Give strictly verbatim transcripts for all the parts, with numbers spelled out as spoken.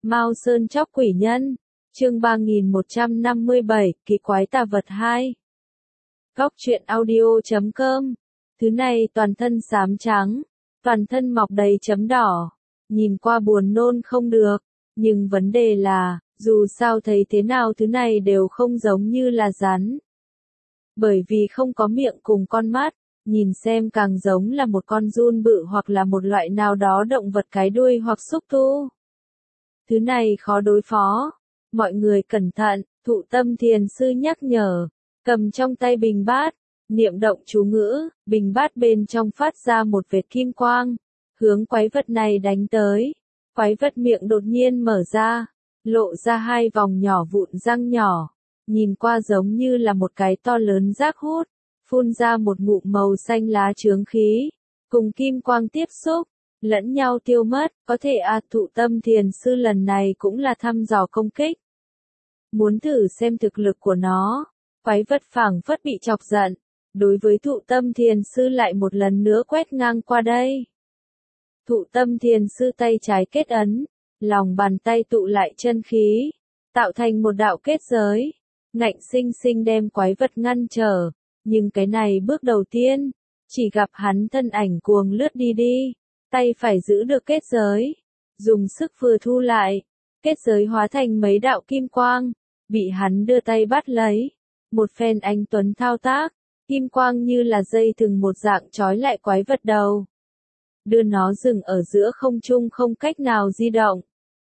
Mao Sơn Chóc Quỷ Nhân, chương ba nghìn một trăm năm mươi bảy, Kỳ Quái Tà Vật hai. Góc truyện audio chấm com. Thứ này toàn thân xám trắng, toàn thân mọc đầy chấm đỏ, nhìn qua buồn nôn không được, nhưng vấn đề là, dù sao thấy thế nào thứ này đều không giống như là rắn. Bởi vì không có miệng cùng con mắt, nhìn xem càng giống là một con giun bự hoặc là một loại nào đó động vật cái đuôi hoặc xúc tu. Thứ này khó đối phó. Mọi người cẩn thận, Thụ Tâm Thiền Sư nhắc nhở, cầm trong tay bình bát, niệm động chú ngữ, bình bát bên trong phát ra một vệt kim quang, hướng quái vật này đánh tới. Quái vật miệng đột nhiên mở ra, lộ ra hai vòng nhỏ vụn răng nhỏ, nhìn qua giống như là một cái to lớn rác hút, phun ra một ngụm màu xanh lá chướng khí, cùng kim quang tiếp xúc, lẫn nhau tiêu mất. Có thể à, Thụ Tâm Thiền Sư lần này cũng là thăm dò công kích. Muốn thử xem thực lực của nó, quái vật phảng phất bị chọc giận, đối với Thụ Tâm Thiền Sư lại một lần nữa quét ngang qua đây. Thụ Tâm Thiền Sư tay trái kết ấn, lòng bàn tay tụ lại chân khí, tạo thành một đạo kết giới, ngạnh sinh sinh đem quái vật ngăn trở, nhưng cái này bước đầu tiên, chỉ gặp hắn thân ảnh cuồng lướt đi đi, tay phải giữ được kết giới, dùng sức vừa thu lại, kết giới hóa thành mấy đạo kim quang, bị hắn đưa tay bắt lấy, một phen anh tuấn thao tác, kim quang như là dây thừng một dạng trói lại quái vật đầu, đưa nó dừng ở giữa không trung không cách nào di động.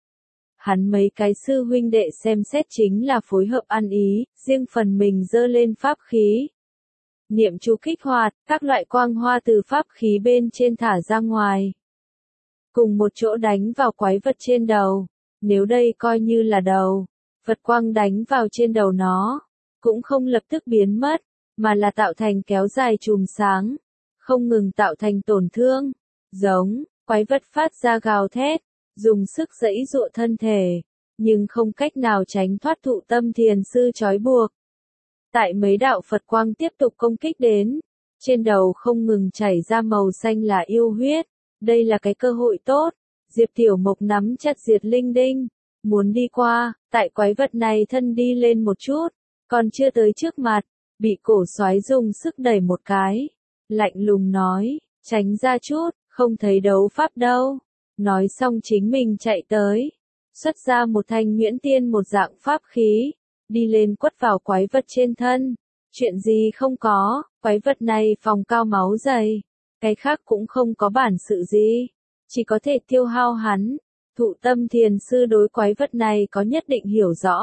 Hắn mấy cái sư huynh đệ xem xét chính là phối hợp ăn ý, riêng phần mình giơ lên pháp khí. Niệm chú kích hoạt, các loại quang hoa từ pháp khí bên trên thả ra ngoài. Cùng một chỗ đánh vào quái vật trên đầu, nếu đây coi như là đầu, Phật quang đánh vào trên đầu nó, cũng không lập tức biến mất, mà là tạo thành kéo dài chùm sáng, không ngừng tạo thành tổn thương, giống, quái vật phát ra gào thét, dùng sức giãy giụa thân thể, nhưng không cách nào tránh thoát Thụ Tâm Thiền Sư trói buộc. Tại mấy đạo Phật quang tiếp tục công kích đến, trên đầu không ngừng chảy ra màu xanh là yêu huyết, đây là cái cơ hội tốt, Diệp Tiểu Mộc nắm chặt Diệt Linh Đinh, muốn đi qua, tại quái vật này thân đi lên một chút, còn chưa tới trước mặt, bị cổ soái dùng sức đẩy một cái, lạnh lùng nói, tránh ra chút, không thấy đấu pháp đâu, nói xong chính mình chạy tới, xuất ra một thanh Nguyễn Tiên một dạng pháp khí, đi lên quất vào quái vật trên thân, chuyện gì không có, quái vật này phòng cao máu dày, cái khác cũng không có bản sự gì, chỉ có thể tiêu hao hắn. Thụ Tâm Thiền Sư đối quái vật này có nhất định hiểu rõ.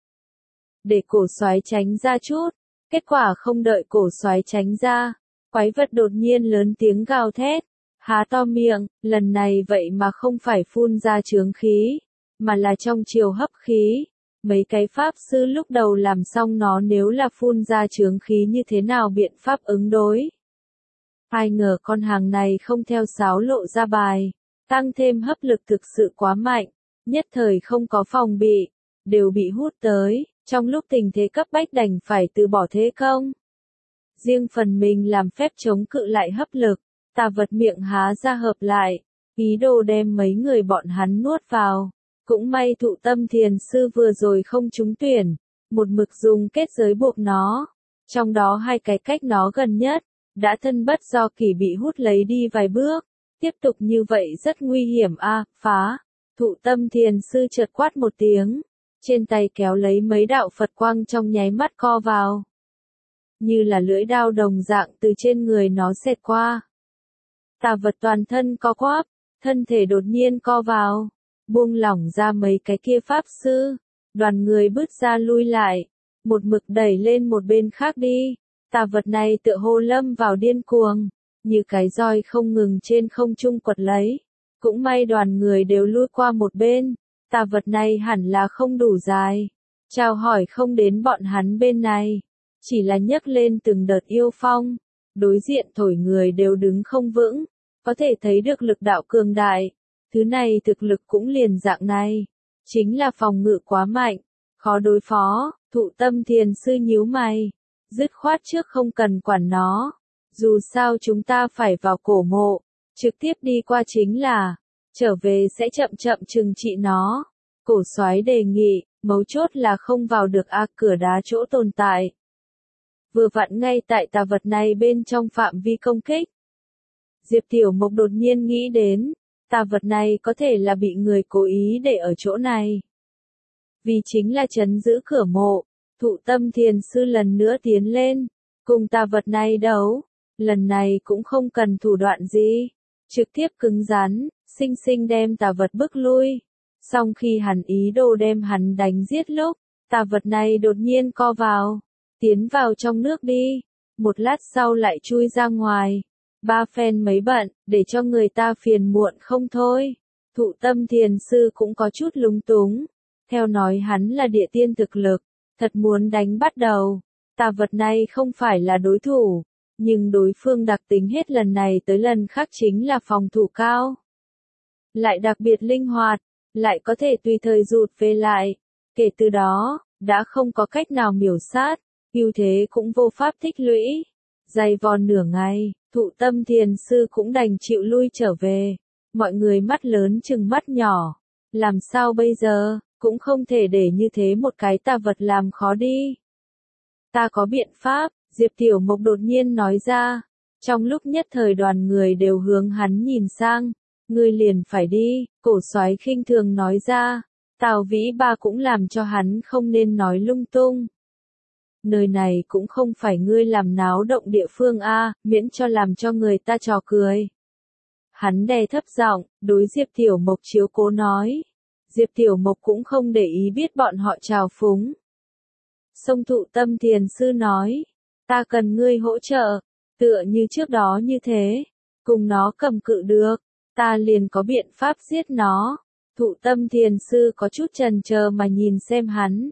Để cổ soái tránh ra chút, kết quả không đợi cổ soái tránh ra, quái vật đột nhiên lớn tiếng gào thét, há to miệng, lần này vậy mà không phải phun ra chướng khí, mà là trong chiều hấp khí. Mấy cái pháp sư lúc đầu làm xong nó nếu là phun ra chướng khí như thế nào biện pháp ứng đối. Ai ngờ con hàng này không theo sáo lộ ra bài. Tăng thêm hấp lực thực sự quá mạnh, nhất thời không có phòng bị, đều bị hút tới, trong lúc tình thế cấp bách đành phải từ bỏ thế công. Riêng phần mình làm phép chống cự lại hấp lực, tà vật miệng há ra hợp lại, ý đồ đem mấy người bọn hắn nuốt vào. Cũng may Thụ Tâm Thiền Sư vừa rồi không trúng tuyển, một mực dùng kết giới buộc nó, trong đó hai cái cách nó gần nhất, đã thân bất do kỷ bị hút lấy đi vài bước. Tiếp tục như vậy rất nguy hiểm a, à, phá. Thụ Tâm Thiền Sư chợt quát một tiếng, trên tay kéo lấy mấy đạo Phật quang trong nháy mắt co vào. Như là lưỡi đao đồng dạng từ trên người nó xẹt qua. Tà vật toàn thân co quắp, thân thể đột nhiên co vào, buông lỏng ra mấy cái kia pháp sư, đoàn người bước ra lui lại, một mực đẩy lên một bên khác đi. Tà vật này tựa hồ lâm vào điên cuồng, như cái roi không ngừng trên không trung quật lấy. Cũng may đoàn người đều lui qua một bên, tà vật này hẳn là không đủ dài. Chào hỏi không đến bọn hắn bên này, chỉ là nhấc lên từng đợt yêu phong, đối diện thổi người đều đứng không vững, có thể thấy được lực đạo cường đại. Thứ này thực lực cũng liền dạng này, chính là phòng ngự quá mạnh, khó đối phó. Thụ Tâm Thiền Sư nhíu mày, dứt khoát trước không cần quản nó. Dù sao chúng ta phải vào cổ mộ, trực tiếp đi qua chính là, trở về sẽ chậm chậm trừng trị nó. Cổ soái đề nghị, mấu chốt là không vào được a cửa đá chỗ tồn tại. Vừa vặn ngay tại tà vật này bên trong phạm vi công kích. Diệp Tiểu Mộc đột nhiên nghĩ đến, tà vật này có thể là bị người cố ý để ở chỗ này. Vì chính là trấn giữ cửa mộ, Thụ Tâm Thiền Sư lần nữa tiến lên, cùng tà vật này đấu, lần này cũng không cần thủ đoạn gì, trực tiếp cứng rắn, sinh sinh đem tà vật bức lui. Xong khi hắn ý đồ đem hắn đánh giết lúc, tà vật này đột nhiên co vào, tiến vào trong nước đi, một lát sau lại chui ra ngoài. Ba phen mấy bận, để cho người ta phiền muộn không thôi. Thụ Tâm Thiền Sư cũng có chút lúng túng. Theo nói hắn là địa tiên thực lực, thật muốn đánh bắt đầu. Tà vật này không phải là đối thủ, nhưng đối phương đặc tính hết lần này tới lần khác chính là phòng thủ cao. Lại đặc biệt linh hoạt, lại có thể tùy thời rụt về lại. Kể từ đó, đã không có cách nào miểu sát, ưu thế cũng vô pháp tích lũy. Dày vòn nửa ngày, Thụ Tâm Thiền Sư cũng đành chịu lui trở về. Mọi người mắt lớn chừng mắt nhỏ. Làm sao bây giờ, cũng không thể để như thế một cái tà vật làm khó đi. Ta có biện pháp, Diệp Tiểu Mộc đột nhiên nói ra. Trong lúc nhất thời đoàn người đều hướng hắn nhìn sang. Ngươi liền phải đi, cổ soái khinh thường nói ra. Tào Vĩ Ba cũng làm cho hắn không nên nói lung tung. Nơi này cũng không phải ngươi làm náo động địa phương a, miễn cho làm cho người ta trò cười. Hắn đè thấp giọng, đối Diệp Tiểu Mộc chiếu cố nói. Diệp Tiểu Mộc cũng không để ý biết bọn họ trào phúng. Song Thụ Tâm Thiền Sư nói, ta cần ngươi hỗ trợ, tựa như trước đó như thế, cùng nó cầm cự được, ta liền có biện pháp giết nó. Thụ Tâm Thiền Sư có chút chần chờ mà nhìn xem hắn.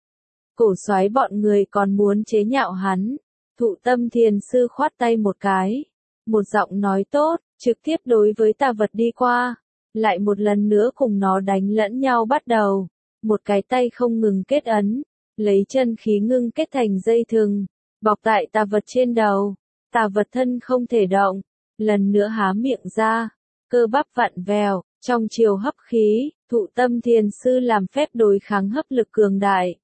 Cổ soái bọn người còn muốn chế nhạo hắn. Thụ Tâm Thiền Sư khoát tay một cái. Một giọng nói tốt, trực tiếp đối với tà vật đi qua. Lại một lần nữa cùng nó đánh lẫn nhau bắt đầu. Một cái tay không ngừng kết ấn. Lấy chân khí ngưng kết thành dây thừng. Bọc tại tà vật trên đầu. Tà vật thân không thể động. Lần nữa há miệng ra. Cơ bắp vặn vèo. Trong chiều hấp khí, Thụ Tâm Thiền Sư làm phép đối kháng hấp lực cường đại.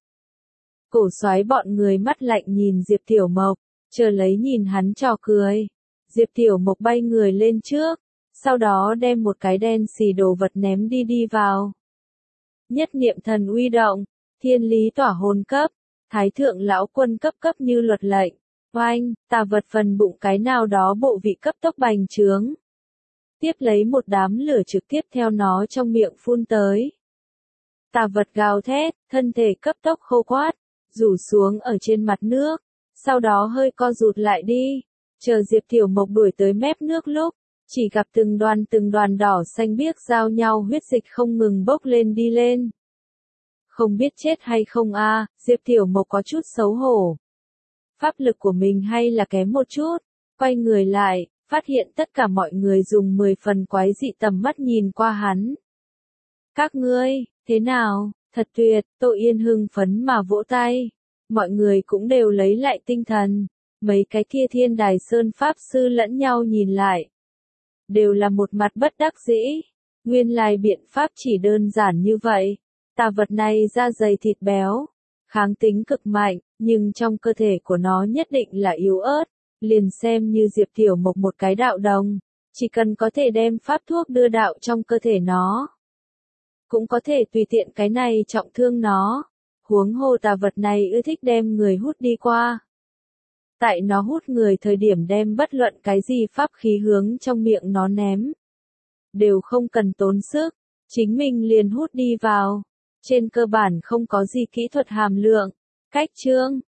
Cổ soái bọn người mắt lạnh nhìn Diệp Tiểu Mộc, chờ lấy nhìn hắn trò cười. Diệp Tiểu Mộc bay người lên trước, sau đó đem một cái đen xì đồ vật ném đi đi vào. Nhất niệm thần uy động, thiên lý tỏa hồn cấp, thái thượng lão quân cấp cấp như luật lệnh. Oanh, tà vật phần bụng cái nào đó bộ vị cấp tốc bành trướng. Tiếp lấy một đám lửa trực tiếp theo nó trong miệng phun tới. Tà vật gào thét, thân thể cấp tốc khô quát, rủ xuống ở trên mặt nước, sau đó hơi co rụt lại đi. Chờ Diệp Tiểu Mộc đuổi tới mép nước lúc, chỉ gặp từng đoàn từng đoàn đỏ xanh biếc giao nhau huyết dịch không ngừng bốc lên đi lên. Không biết chết hay không a, Diệp Tiểu Mộc có chút xấu hổ. Pháp lực của mình hay là kém một chút, quay người lại, phát hiện tất cả mọi người dùng mười phần quái dị tầm mắt nhìn qua hắn. Các ngươi, thế nào, thật tuyệt, Tô Yên hưng phấn mà vỗ tay. Mọi người cũng đều lấy lại tinh thần. Mấy cái kia Thiên Đài Sơn Pháp Sư lẫn nhau nhìn lại. Đều là một mặt bất đắc dĩ. Nguyên lai biện pháp chỉ đơn giản như vậy. Tà vật này da dày thịt béo. Kháng tính cực mạnh, nhưng trong cơ thể của nó nhất định là yếu ớt. Liền xem như Diệp Tiểu Mộc một cái đạo đồng. Chỉ cần có thể đem pháp thuốc đưa đạo trong cơ thể nó. Cũng có thể tùy tiện cái này trọng thương nó. Huống hồ tà vật này ưa thích đem người hút đi qua. Tại nó hút người thời điểm đem bất luận cái gì pháp khí hướng trong miệng nó ném. Đều không cần tốn sức, chính mình liền hút đi vào. Trên cơ bản không có gì kỹ thuật hàm lượng. Cách chương